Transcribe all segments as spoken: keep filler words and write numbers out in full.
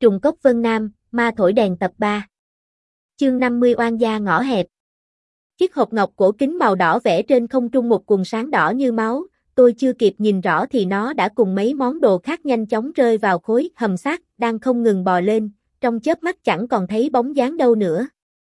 Trùng cốc Vân Nam, ma thổi đèn tập ba. Chương năm mươi Oan gia ngõ hẹp. Chiếc hộp ngọc cổ kính màu đỏ vẽ trên không trung một quầng sáng đỏ như máu, tôi chưa kịp nhìn rõ thì nó đã cùng mấy món đồ khác nhanh chóng rơi vào khối hầm xác đang không ngừng bò lên, trong chớp mắt chẳng còn thấy bóng dáng đâu nữa.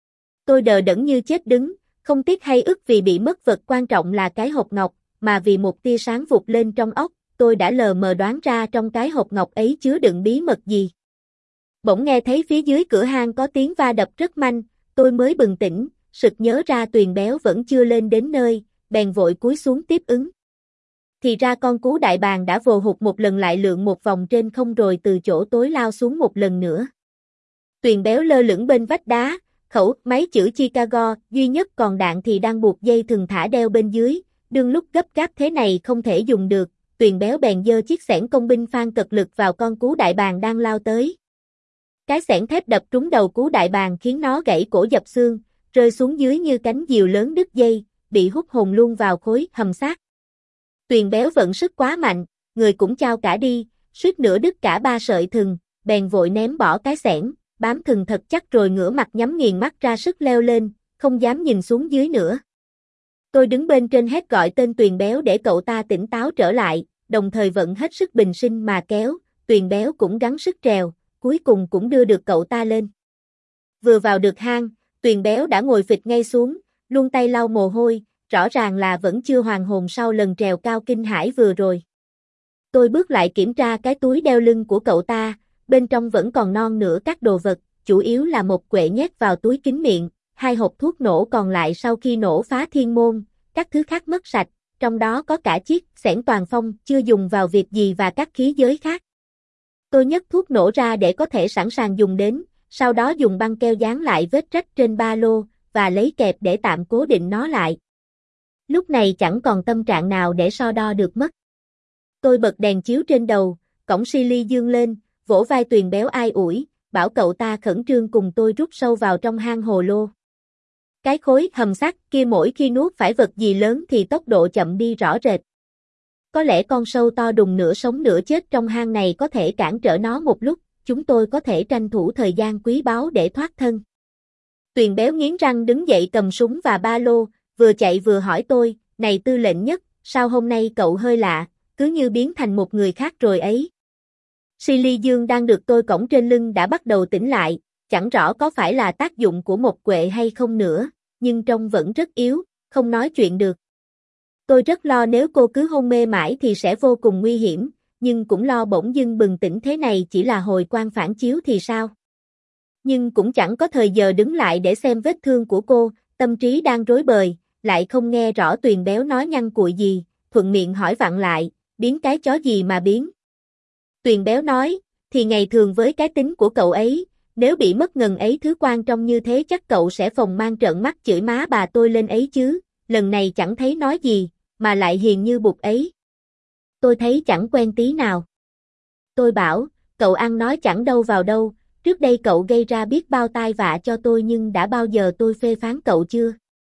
Tôi đờ đẫn như chết đứng, không tiếc hay ức vì bị mất vật quan trọng là cái hộp ngọc, mà vì một tia sáng vụt lên trong óc, tôi đã lờ mờ đoán ra trong cái hộp ngọc ấy chứa đựng bí mật gì. Bỗng nghe thấy phía dưới cửa hang có tiếng va đập rất manh, tôi mới bừng tỉnh, sực nhớ ra Tuyền Béo vẫn chưa lên đến nơi, bèn vội cúi xuống tiếp ứng. Thì ra con cú đại bàng đã vồ hụt một lần lại lượn một vòng trên không rồi từ chỗ tối lao xuống một lần nữa. Tuyền Béo lơ lửng bên vách đá, khẩu máy chữ Chicago duy nhất còn đạn thì đang buộc dây thừng thả đeo bên dưới, đương lúc gấp gáp thế này không thể dùng được, Tuyền Béo bèn giơ chiếc xẻng công binh phan cật lực vào con cú đại bàng đang lao tới. Cái xẻng thép đập trúng đầu cú đại bàng khiến nó gãy cổ dập xương, rơi xuống dưới như cánh diều lớn đứt dây, bị hút hồn luôn vào khối hầm xác. Tuyền Béo vận sức quá mạnh, người cũng chao cả đi, suýt nữa đứt cả ba sợi thừng, bèn vội ném bỏ cái xẻng, bám thừng thật chắc rồi ngửa mặt nhắm nghiền mắt ra sức leo lên, không dám nhìn xuống dưới nữa. Tôi đứng bên trên hét gọi tên Tuyền Béo để cậu ta tỉnh táo trở lại, đồng thời vận hết sức bình sinh mà kéo, Tuyền Béo cũng gắng sức trèo, cuối cùng cũng đưa được cậu ta lên. Vừa vào được hang, Tuyền Béo đã ngồi phịch ngay xuống, luôn tay lau mồ hôi, rõ ràng là vẫn chưa hoàn hồn sau lần trèo cao kinh hãi vừa rồi. Tôi bước lại kiểm tra cái túi đeo lưng của cậu ta, bên trong vẫn còn non nửa các đồ vật, chủ yếu là một quệ nhét vào túi kín miệng, hai hộp thuốc nổ còn lại sau khi nổ phá thiên môn, các thứ khác mất sạch, trong đó có cả chiếc xẻng toàn phong chưa dùng vào việc gì và các khí giới khác. Tôi nhấc thuốc nổ ra để có thể sẵn sàng dùng đến, sau đó dùng băng keo dán lại vết rách trên ba lô, và lấy kẹp để tạm cố định nó lại. Lúc này chẳng còn tâm trạng nào để so đo được mất. Tôi bật đèn chiếu trên đầu, cổng Silly dương lên, vỗ vai Tuyền Béo ai ủi, bảo cậu ta khẩn trương cùng tôi rút sâu vào trong hang hồ lô. Cái khối hầm xác kia mỗi khi nuốt phải vật gì lớn thì tốc độ chậm đi rõ rệt. Có lẽ con sâu to đùng nửa sống nửa chết trong hang này có thể cản trở nó một lúc, chúng tôi có thể tranh thủ thời gian quý báu để thoát thân. Tuyền Béo nghiến răng đứng dậy cầm súng và ba lô, vừa chạy vừa hỏi tôi, này Tư lệnh Nhất, sao hôm nay cậu hơi lạ, cứ như biến thành một người khác rồi ấy. Silly Dương đang được tôi cõng trên lưng đã bắt đầu tỉnh lại, chẳng rõ có phải là tác dụng của một quệ hay không nữa, nhưng trông vẫn rất yếu, không nói chuyện được. Tôi rất lo nếu cô cứ hôn mê mãi thì sẽ vô cùng nguy hiểm, nhưng cũng lo bỗng dưng bừng tỉnh thế này chỉ là hồi quang phản chiếu thì sao. Nhưng cũng chẳng có thời giờ đứng lại để xem vết thương của cô, tâm trí đang rối bời, lại không nghe rõ Tuyền Béo nói nhăn cuội gì, thuận miệng hỏi vặn lại, biến cái chó gì mà biến. Tuyền Béo nói, thì ngày thường với cái tính của cậu ấy, nếu bị mất ngần ấy thứ quan trọng như thế chắc cậu sẽ phồng mang trợn mắt chửi má bà tôi lên ấy chứ, lần này chẳng thấy nói gì, mà lại hiền như bụt ấy. Tôi thấy chẳng quen tí nào. Tôi bảo, cậu ăn nói chẳng đâu vào đâu, trước đây cậu gây ra biết bao tai vạ cho tôi nhưng đã bao giờ tôi phê phán cậu chưa?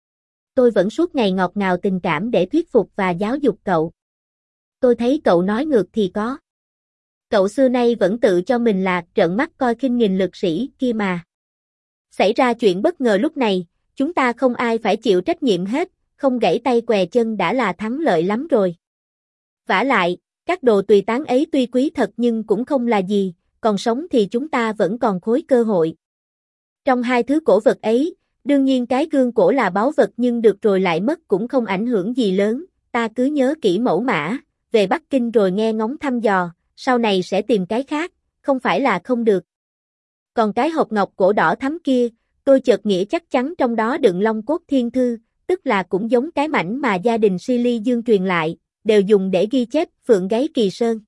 Tôi vẫn suốt ngày ngọt ngào tình cảm để thuyết phục và giáo dục cậu. Tôi thấy cậu nói ngược thì có. Cậu xưa nay vẫn tự cho mình là trợn mắt coi khinh nghìn lực sĩ kia mà. Xảy ra chuyện bất ngờ lúc này, chúng ta không ai phải chịu trách nhiệm hết, không gãy tay què chân đã là thắng lợi lắm rồi. Vả lại, các đồ tùy tán ấy tuy quý thật nhưng cũng không là gì, còn sống thì chúng ta vẫn còn khối cơ hội. Trong hai thứ cổ vật ấy, đương nhiên cái gương cổ là báu vật nhưng được rồi lại mất cũng không ảnh hưởng gì lớn, ta cứ nhớ kỹ mẫu mã, về Bắc Kinh rồi nghe ngóng thăm dò, sau này sẽ tìm cái khác, không phải là không được. Còn cái hộp ngọc cổ đỏ thắm kia, tôi chợt nghĩ chắc chắn trong đó đựng Long Cốt Thiên Thư, tức là cũng giống cái mảnh mà gia đình Silly Dương truyền lại, đều dùng để ghi chép Phượng Gáy Kỳ Sơn.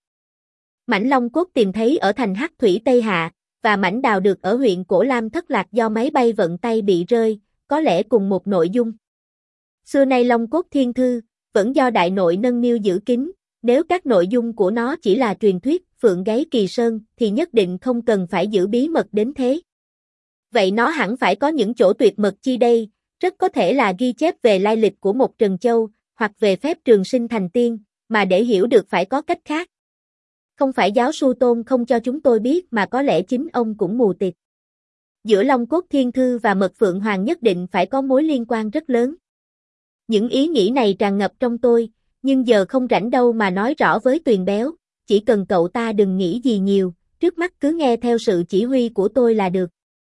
Mảnh Long Cốt tìm thấy ở thành Hắc Thủy Tây Hạ, và mảnh đào được ở huyện Cổ Lam thất lạc do máy bay vận tay bị rơi, có lẽ cùng một nội dung. Xưa nay Long Cốt Thiên Thư, vẫn do đại nội nâng niu giữ kín, nếu các nội dung của nó chỉ là truyền thuyết Phượng Gáy Kỳ Sơn thì nhất định không cần phải giữ bí mật đến thế. Vậy nó hẳn phải có những chỗ tuyệt mật chi đây, rất có thể là ghi chép về lai lịch của một Trần Châu, hoặc về phép trường sinh thành tiên, mà để hiểu được phải có cách khác. Không phải giáo sư Tôn không cho chúng tôi biết mà có lẽ chính ông cũng mù tịt. Giữa Long Cốt Thiên Thư và Mật Phượng Hoàng nhất định phải có mối liên quan rất lớn. Những ý nghĩ này tràn ngập trong tôi, nhưng giờ không rảnh đâu mà nói rõ với Tuyền Béo, chỉ cần cậu ta đừng nghĩ gì nhiều, trước mắt cứ nghe theo sự chỉ huy của tôi là được.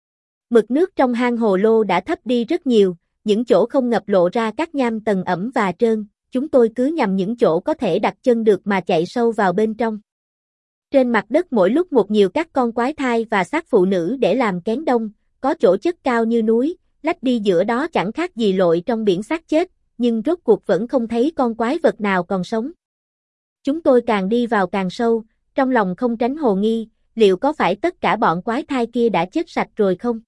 Mực nước trong hang hồ lô đã thấp đi rất nhiều, những chỗ không ngập lộ ra các nham tầng ẩm và trơn, chúng tôi cứ nhằm những chỗ có thể đặt chân được mà chạy sâu vào bên trong. Trên mặt đất mỗi lúc một nhiều các con quái thai và xác phụ nữ để làm kén đông, có chỗ chất cao như núi, lách đi giữa đó chẳng khác gì lội trong biển xác chết, nhưng rốt cuộc vẫn không thấy con quái vật nào còn sống. Chúng tôi càng đi vào càng sâu, trong lòng không tránh hồ nghi, liệu có phải tất cả bọn quái thai kia đã chết sạch rồi không?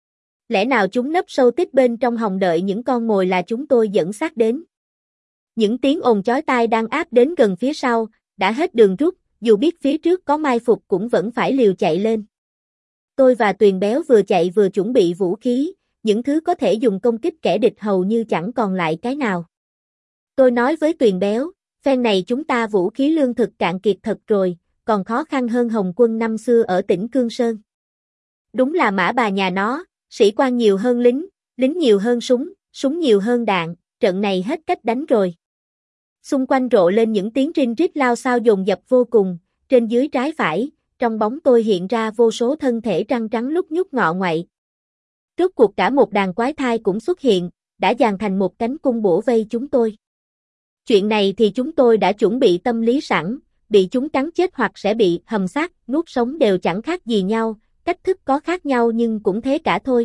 Lẽ nào chúng nấp sâu tích bên trong hòng đợi những con mồi là chúng tôi dẫn xác đến? Những tiếng ồn chói tai đang áp đến gần phía sau, đã hết đường rút, dù biết phía trước có mai phục cũng vẫn phải liều chạy lên. Tôi và Tuyền Béo vừa chạy vừa chuẩn bị vũ khí, những thứ có thể dùng công kích kẻ địch hầu như chẳng còn lại cái nào. Tôi nói với Tuyền Béo, phen này chúng ta vũ khí lương thực cạn kiệt thật rồi, còn khó khăn hơn Hồng quân năm xưa ở tỉnh Cương Sơn. Đúng là mã bà nhà nó, sĩ quan nhiều hơn lính, lính nhiều hơn súng, súng nhiều hơn đạn, trận này hết cách đánh rồi. Xung quanh rộ lên những tiếng rinh rít lao xao dồn dập vô cùng, trên dưới trái phải, trong bóng tôi hiện ra vô số thân thể răng trắng lúc nhúc ngọ ngoậy. Rốt cuộc cả một đàn quái thai cũng xuất hiện, đã dàn thành một cánh cung bổ vây chúng tôi. Chuyện này thì chúng tôi đã chuẩn bị tâm lý sẵn, bị chúng cắn chết hoặc sẽ bị hầm xác, nuốt sống đều chẳng khác gì nhau, cách thức có khác nhau nhưng cũng thế cả thôi.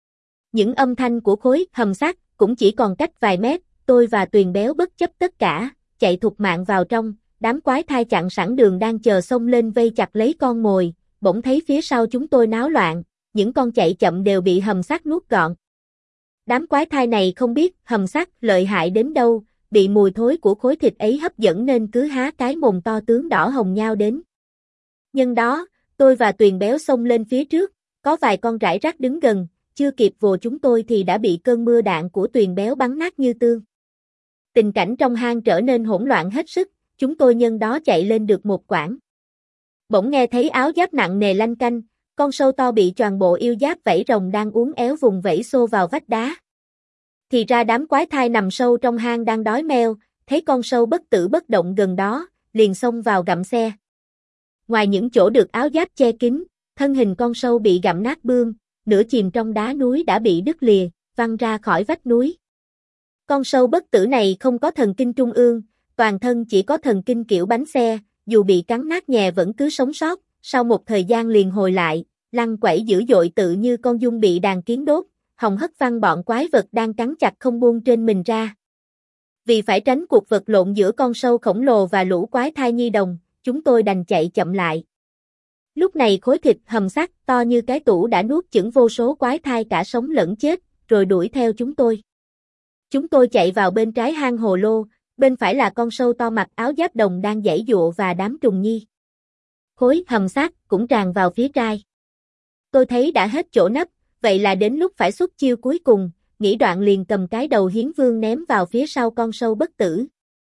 Những âm thanh của khối hầm xác cũng chỉ còn cách vài mét, tôi và Tuyền Béo bất chấp tất cả, chạy thục mạng vào trong, đám quái thai chặn sẵn đường đang chờ xông lên vây chặt lấy con mồi, bỗng thấy phía sau chúng tôi náo loạn, những con chạy chậm đều bị hầm xác nuốt gọn. Đám quái thai này không biết hầm xác lợi hại đến đâu, bị mùi thối của khối thịt ấy hấp dẫn nên cứ há cái mồm to tướng đỏ hồng nhao đến. Nhân đó, tôi và Tuyền Béo xông lên phía trước, có vài con rải rác đứng gần, chưa kịp vồ chúng tôi thì đã bị cơn mưa đạn của Tuyền Béo bắn nát như tương. Tình cảnh trong hang trở nên hỗn loạn hết sức, chúng tôi nhân đó chạy lên được một quãng. Bỗng nghe thấy áo giáp nặng nề lanh canh, con sâu to bị choàng bộ yêu giáp vảy rồng đang uốn éo vùng vẫy xô vào vách đá. Thì ra đám quái thai nằm sâu trong hang đang đói meo, thấy con sâu bất tử bất động gần đó, liền xông vào gặm xe. Ngoài những chỗ được áo giáp che kín, thân hình con sâu bị gặm nát bươm, nửa chìm trong đá núi đã bị đứt lìa, văng ra khỏi vách núi. Con sâu bất tử này không có thần kinh trung ương, toàn thân chỉ có thần kinh kiểu bánh xe, dù bị cắn nát nhẹ vẫn cứ sống sót, sau một thời gian liền hồi lại, lăn quẩy dữ dội tự như con giun bị đàn kiến đốt, hòng hất văng bọn quái vật đang cắn chặt không buông trên mình ra. Vì phải tránh cuộc vật lộn giữa con sâu khổng lồ và lũ quái thai nhi đồng, chúng tôi đành chạy chậm lại. Lúc này khối thịt hầm xác to như cái tủ đã nuốt chửng vô số quái thai cả sống lẫn chết, rồi đuổi theo chúng tôi. Chúng tôi chạy vào bên trái hang hồ lô, bên phải là con sâu to mặc áo giáp đồng đang giãy giụa và đám trùng nhi. Khối hầm xác cũng tràn vào phía trai. Tôi thấy đã hết chỗ nấp, vậy là đến lúc phải xuất chiêu cuối cùng, nghĩ đoạn liền cầm cái đầu hiến vương ném vào phía sau con sâu bất tử.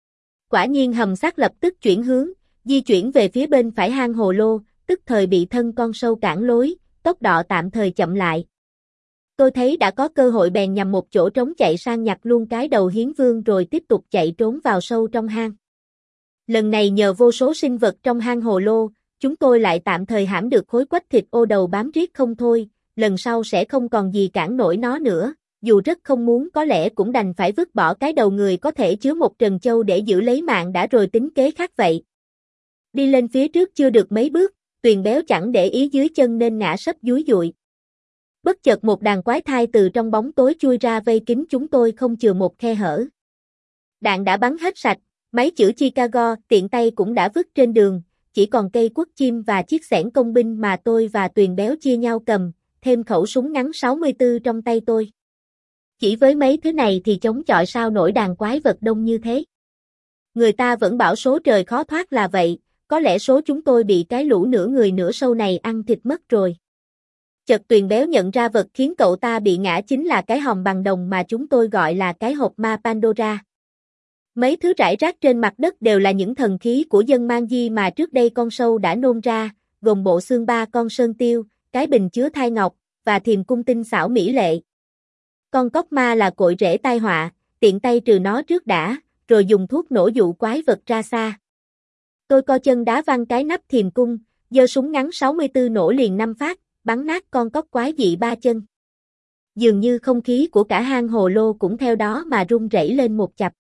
Quả nhiên hầm xác lập tức chuyển hướng, di chuyển về phía bên phải hang hồ lô, tức thời bị thân con sâu cản lối, tốc độ tạm thời chậm lại. Tôi thấy đã có cơ hội bèn nhằm một chỗ trống chạy sang nhặt luôn cái đầu hiến vương rồi tiếp tục chạy trốn vào sâu trong hang. Lần này nhờ vô số sinh vật trong hang hồ lô, chúng tôi lại tạm thời hãm được khối quách thịt ô đầu bám riết không thôi, lần sau sẽ không còn gì cản nổi nó nữa, dù rất không muốn có lẽ cũng đành phải vứt bỏ cái đầu người có thể chứa một trần châu để giữ lấy mạng đã rồi tính kế khác vậy. Đi lên phía trước chưa được mấy bước, Tuyền Béo chẳng để ý dưới chân nên ngã sấp dúi dụi. Bất chợt một đàn quái thai từ trong bóng tối chui ra vây kín chúng tôi không chừa một khe hở. Đạn đã bắn hết sạch, máy chữa Chicago tiện tay cũng đã vứt trên đường, chỉ còn cây quất chim và chiếc xẻng công binh mà tôi và Tuyền Béo chia nhau cầm, thêm khẩu súng ngắn sáu mươi tư trong tay tôi. Chỉ với mấy thứ này thì chống chọi sao nổi đàn quái vật đông như thế. Người ta vẫn bảo số trời khó thoát là vậy, có lẽ số chúng tôi bị cái lũ nửa người nửa sâu này ăn thịt mất rồi. Chợt Tuyền Béo nhận ra vật khiến cậu ta bị ngã chính là cái hòm bằng đồng mà chúng tôi gọi là cái hộp ma Pandora. Mấy thứ rải rác trên mặt đất đều là những thần khí của dân Mang Di mà trước đây con sâu đã nôn ra, gồm bộ xương ba con sơn tiêu, cái bình chứa thai ngọc, và thiềm cung tinh xảo mỹ lệ. Con cóc ma là cội rễ tai họa, tiện tay trừ nó trước đã, rồi dùng thuốc nổ dụ quái vật ra xa. Tôi co chân đá văng cái nắp thiềm cung, giơ súng ngắn sáu mươi tư nổ liền năm phát, bắn nát con cóc quái dị ba chân. Dường như không khí của cả hang hồ lô cũng theo đó mà rung rẩy lên một chập.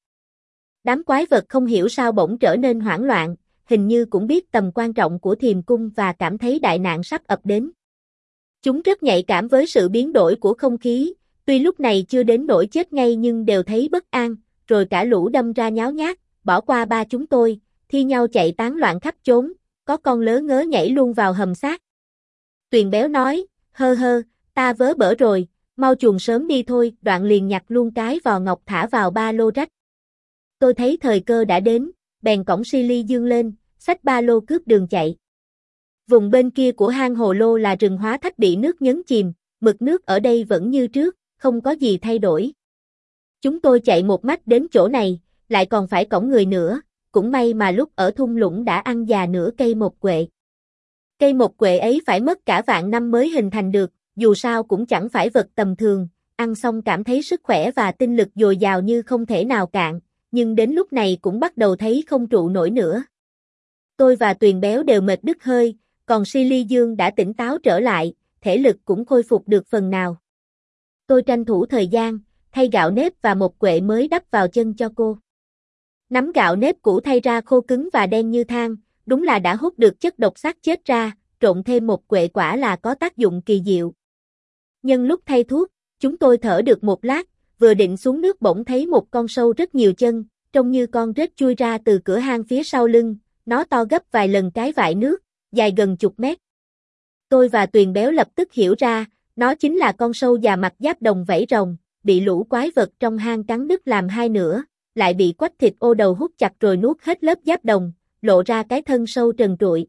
Đám quái vật không hiểu sao bỗng trở nên hoảng loạn, hình như cũng biết tầm quan trọng của thiềm cung và cảm thấy đại nạn sắp ập đến. Chúng rất nhạy cảm với sự biến đổi của không khí, tuy lúc này chưa đến nỗi chết ngay nhưng đều thấy bất an, rồi cả lũ đâm ra nháo nhác, bỏ qua ba chúng tôi, thi nhau chạy tán loạn khắp chốn, có con lớ ngớ nhảy luôn vào hầm xác. Tuyền béo nói, hơ hơ, ta vớ bở rồi, mau chuồn sớm đi thôi, đoạn liền nhặt luôn cái vò ngọc thả vào ba lô rách. Tôi thấy thời cơ đã đến, bèn cõng Silly Dương lên, xách ba lô cướp đường chạy. Vùng bên kia của hang hồ lô là rừng hóa thạch bị nước nhấn chìm, mực nước ở đây vẫn như trước, không có gì thay đổi. Chúng tôi chạy một mạch đến chỗ này, lại còn phải cõng người nữa, cũng may mà lúc ở thung lũng đã ăn già nửa cây một quệ. Cây một quệ ấy phải mất cả vạn năm mới hình thành được, dù sao cũng chẳng phải vật tầm thường, ăn xong cảm thấy sức khỏe và tinh lực dồi dào như không thể nào cạn, nhưng đến lúc này cũng bắt đầu thấy không trụ nổi nữa. Tôi và Tuyền béo đều mệt đứt hơi, còn Silly Dương đã tỉnh táo trở lại, thể lực cũng khôi phục được phần nào. Tôi tranh thủ thời gian, thay gạo nếp và một quệ mới đắp vào chân cho cô. Nắm gạo nếp cũ thay ra khô cứng và đen như than, đúng là đã hút được chất độc xác chết ra, trộn thêm một quệ quả là có tác dụng kỳ diệu. Nhân lúc thay thuốc, chúng tôi thở được một lát, vừa định xuống nước bỗng thấy một con sâu rất nhiều chân, trông như con rết chui ra từ cửa hang phía sau lưng, nó to gấp vài lần cái vại nước, dài gần chục mét. Tôi và Tuyền béo lập tức hiểu ra, nó chính là con sâu già mặt giáp đồng vảy rồng, bị lũ quái vật trong hang cắn đứt làm hai nửa, lại bị quách thịt ô đầu hút chặt rồi nuốt hết lớp giáp đồng, lộ ra cái thân sâu trần trụi.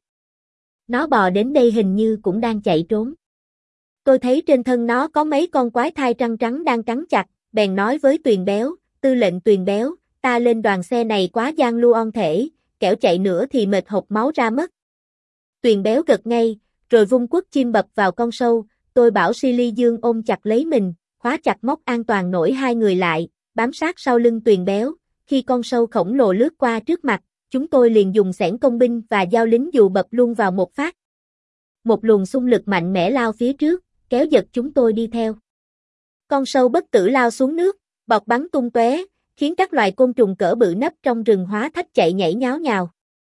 Nó bò đến đây hình như cũng đang chạy trốn. Tôi thấy trên thân nó có mấy con quái thai trăng trắng đang cắn chặt, bèn nói với Tuyền béo, tư lệnh Tuyền béo, ta lên đoàn xe này quá gian luon thể, kẻo chạy nữa thì mệt hộc máu ra mất. Tuyền béo gật ngay, rồi vung quất chim bập vào con sâu, tôi bảo Silly Dương ôm chặt lấy mình, khóa chặt móc an toàn nổi hai người lại, bám sát sau lưng Tuyền béo, khi con sâu khổng lồ lướt qua trước mặt, chúng tôi liền dùng xẻng công binh và dao lính dù bập luôn vào một phát. Một luồng xung lực mạnh mẽ lao phía trước, kéo giật chúng tôi đi theo. Con sâu bất tử lao xuống nước, bọt bắn tung tóe, khiến các loài côn trùng cỡ bự nấp trong rừng hóa thạch chạy nhảy nháo nhào.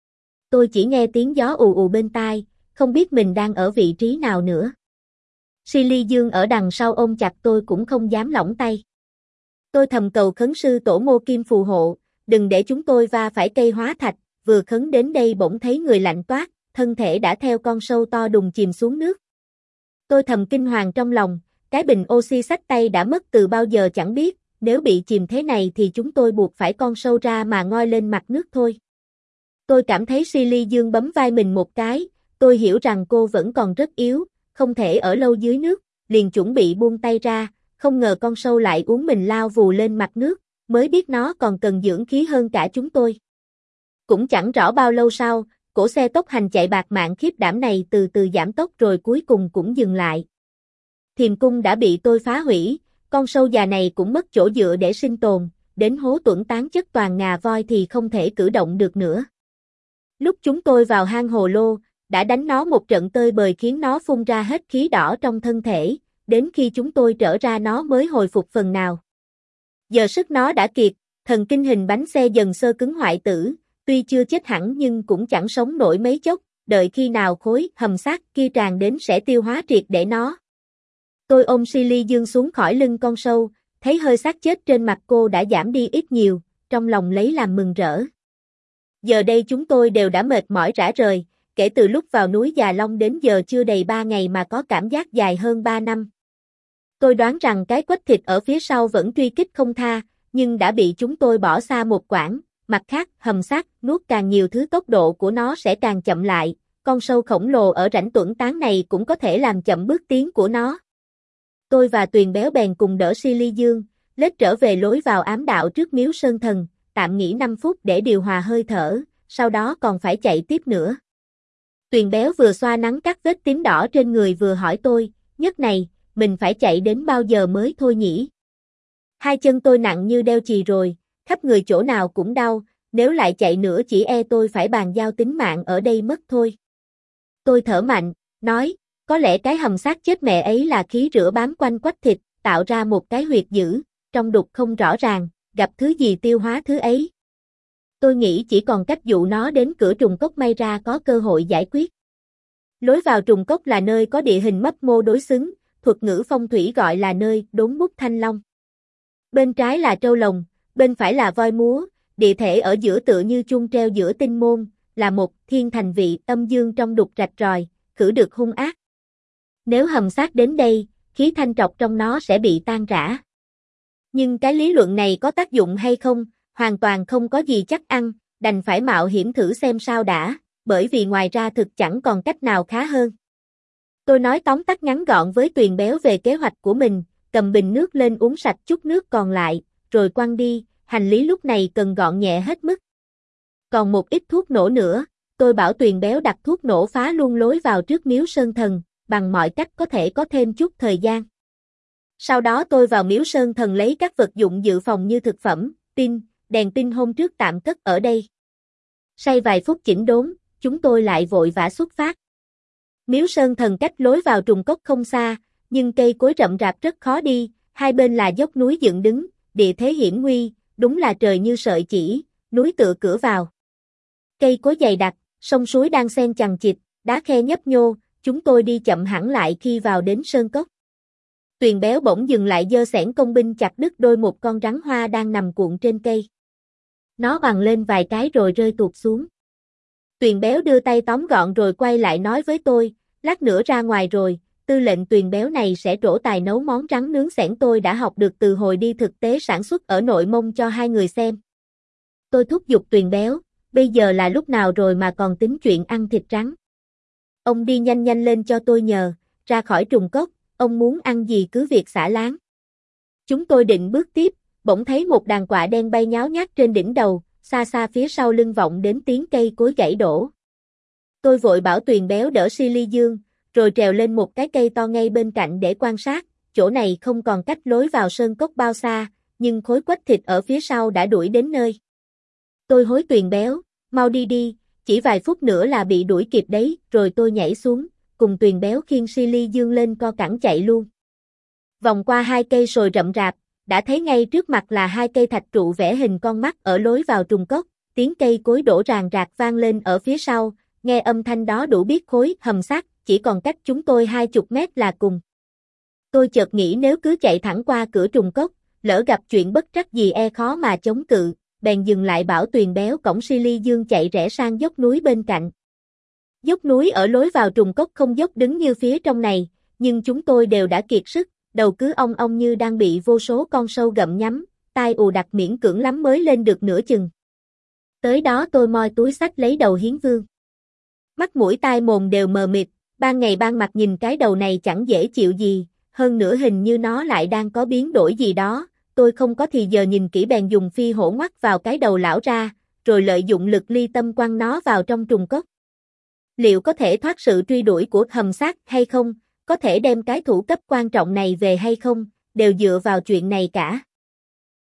Tôi chỉ nghe tiếng gió ù ù bên tai, không biết mình đang ở vị trí nào nữa. Silly Dương ở đằng sau ôm chặt tôi cũng không dám lỏng tay. Tôi thầm cầu khấn sư tổ Ngô Kim phù hộ, đừng để chúng tôi va phải cây hóa thạch, vừa khấn đến đây bỗng thấy người lạnh toát, thân thể đã theo con sâu to đùng chìm xuống nước. Tôi thầm kinh hoàng trong lòng, cái bình oxy xách tay đã mất từ bao giờ chẳng biết, nếu bị chìm thế này thì chúng tôi buộc phải con sâu ra mà ngoi lên mặt nước thôi. Tôi cảm thấy Silly Dương bấm vai mình một cái, tôi hiểu rằng cô vẫn còn rất yếu, không thể ở lâu dưới nước, liền chuẩn bị buông tay ra, không ngờ con sâu lại uống mình lao vù lên mặt nước, mới biết nó còn cần dưỡng khí hơn cả chúng tôi. Cũng chẳng rõ bao lâu sau, cỗ xe tốc hành chạy bạt mạng khiếp đảm này từ từ giảm tốc rồi cuối cùng cũng dừng lại. Thiềm cung đã bị tôi phá hủy, con sâu già này cũng mất chỗ dựa để sinh tồn, đến hố tuẩn tán chất toàn ngà voi thì không thể cử động được nữa. Lúc chúng tôi vào hang hồ lô, đã đánh nó một trận tơi bời khiến nó phun ra hết khí đỏ trong thân thể, đến khi chúng tôi trở ra nó mới hồi phục phần nào. Giờ sức nó đã kiệt, thần kinh hình bánh xe dần sơ cứng hoại tử, tuy chưa chết hẳn nhưng cũng chẳng sống nổi mấy chốc, đợi khi nào khối hầm xác kia tràn đến sẽ tiêu hóa triệt để nó. Tôi ôm Silly Dương xuống khỏi lưng con sâu, thấy hơi xác chết trên mặt cô đã giảm đi ít nhiều, trong lòng lấy làm mừng rỡ. Giờ đây chúng tôi đều đã mệt mỏi rã rời, kể từ lúc vào núi Già Long đến giờ chưa đầy ba ngày mà có cảm giác dài hơn ba năm. Tôi đoán rằng cái quách thịt ở phía sau vẫn truy kích không tha, nhưng đã bị chúng tôi bỏ xa một quãng, mặt khác hầm xác nuốt càng nhiều thứ tốc độ của nó sẽ càng chậm lại, con sâu khổng lồ ở rãnh tuẩn tán này cũng có thể làm chậm bước tiến của nó. Tôi và Tuyền béo bèn cùng đỡ Silly Dương, lết trở về lối vào ám đạo trước miếu sơn thần, tạm nghỉ năm phút để điều hòa hơi thở, sau đó còn phải chạy tiếp nữa. Tuyền béo vừa xoa nắng các vết tím đỏ trên người vừa hỏi tôi, nhất này, mình phải chạy đến bao giờ mới thôi nhỉ? Hai chân tôi nặng như đeo chì rồi, khắp người chỗ nào cũng đau, nếu lại chạy nữa chỉ e tôi phải bàn giao tính mạng ở đây mất thôi. Tôi thở mạnh, nói, có lẽ cái hầm xác chết mẹ ấy là khí rửa bám quanh quách thịt, tạo ra một cái huyệt dữ, trong đục không rõ ràng, gặp thứ gì tiêu hóa thứ ấy. Tôi nghĩ chỉ còn cách dụ nó đến cửa trùng cốc may ra có cơ hội giải quyết. Lối vào trùng cốc là nơi có địa hình mấp mô đối xứng, thuật ngữ phong thủy gọi là nơi đốn bút thanh long. Bên trái là trâu lồng, bên phải là voi múa, địa thể ở giữa tựa như chuông treo giữa tinh môn, là một thiên thành vị âm dương trong đục rạch ròi, khử được hung ác. Nếu hầm xác đến đây, khí thanh trọc trong nó sẽ bị tan rã. Nhưng cái lý luận này có tác dụng hay không, hoàn toàn không có gì chắc ăn, đành phải mạo hiểm thử xem sao đã, bởi vì ngoài ra thực chẳng còn cách nào khá hơn. Tôi nói tóm tắt ngắn gọn với Tuyền béo về kế hoạch của mình, cầm bình nước lên uống sạch chút nước còn lại, rồi quăng đi, hành lý lúc này cần gọn nhẹ hết mức. Còn một ít thuốc nổ nữa, tôi bảo Tuyền béo đặt thuốc nổ phá luôn lối vào trước miếu Sơn Thần, bằng mọi cách có thể có thêm chút thời gian. Sau đó tôi vào miếu Sơn Thần lấy các vật dụng dự phòng như thực phẩm, pin, đèn pin hôm trước tạm cất ở đây. Say vài phút chỉnh đốn, chúng tôi lại vội vã xuất phát. Miếu Sơn Thần cách lối vào trùng cốc không xa, nhưng cây cối rậm rạp rất khó đi, hai bên là dốc núi dựng đứng, địa thế hiểm nguy, đúng là trời như sợi chỉ, núi tựa cửa vào. Cây cối dày đặc, sông suối đang xen chằng chịt, đá khe nhấp nhô, chúng tôi đi chậm hẳn lại khi vào đến sơn cốc. Tuyền béo bỗng dừng lại giơ xẻng công binh chặt đứt đôi một con rắn hoa đang nằm cuộn trên cây. Nó vằn lên vài cái rồi rơi tuột xuống. Tuyền béo đưa tay tóm gọn rồi quay lại nói với tôi, lát nữa ra ngoài rồi, tư lệnh Tuyền béo này sẽ trổ tài nấu món rắn nướng xẻng tôi đã học được từ hồi đi thực tế sản xuất ở Nội Mông cho hai người xem. Tôi thúc giục Tuyền béo, bây giờ là lúc nào rồi mà còn tính chuyện ăn thịt rắn. Ông đi nhanh nhanh lên cho tôi nhờ, ra khỏi trùng cốc, ông muốn ăn gì cứ việc xả láng. Chúng tôi định bước tiếp, bỗng thấy một đàn quạ đen bay nháo nhác trên đỉnh đầu, xa xa phía sau lưng vọng đến tiếng cây cối gãy đổ. Tôi vội bảo Tuyền béo đỡ Silly Dương, rồi trèo lên một cái cây to ngay bên cạnh để quan sát, chỗ này không còn cách lối vào sơn cốc bao xa, nhưng khối quách thịt ở phía sau đã đuổi đến nơi. Tôi hối Tuyền béo, mau đi đi, chỉ vài phút nữa là bị đuổi kịp đấy, rồi tôi nhảy xuống, cùng Tuyền béo khiêng Silly Dương lên co cẳng chạy luôn. Vòng qua hai cây sồi rậm rạp, đã thấy ngay trước mặt là hai cây thạch trụ vẽ hình con mắt ở lối vào trùng cốc, tiếng cây cối đổ ràng rạc vang lên ở phía sau, nghe âm thanh đó đủ biết khối hầm xác chỉ còn cách chúng tôi hai chục mét là cùng. Tôi chợt nghĩ nếu cứ chạy thẳng qua cửa trùng cốc, lỡ gặp chuyện bất trắc gì e khó mà chống cự, bèn dừng lại bảo Tuyền béo cõng Silly Dương chạy rẽ sang dốc núi bên cạnh. Dốc núi ở lối vào trùng cốc không dốc đứng như phía trong này, nhưng chúng tôi đều đã kiệt sức, đầu cứ ong ong như đang bị vô số con sâu gặm nhắm, tai ù đặc miễn cưỡng lắm mới lên được nửa chừng. Tới đó tôi moi túi xách lấy đầu hiến vương. Mắt mũi tai mồm đều mờ mịt, ban ngày ban mặt nhìn cái đầu này chẳng dễ chịu gì, hơn nữa hình như nó lại đang có biến đổi gì đó, tôi không có thì giờ nhìn kỹ bèn dùng phi hổ ngoắt vào cái đầu lão ra, rồi lợi dụng lực ly tâm quăng nó vào trong trùng cốc. Liệu có thể thoát sự truy đuổi của hầm xác hay không, có thể đem cái thủ cấp quan trọng này về hay không, đều dựa vào chuyện này cả.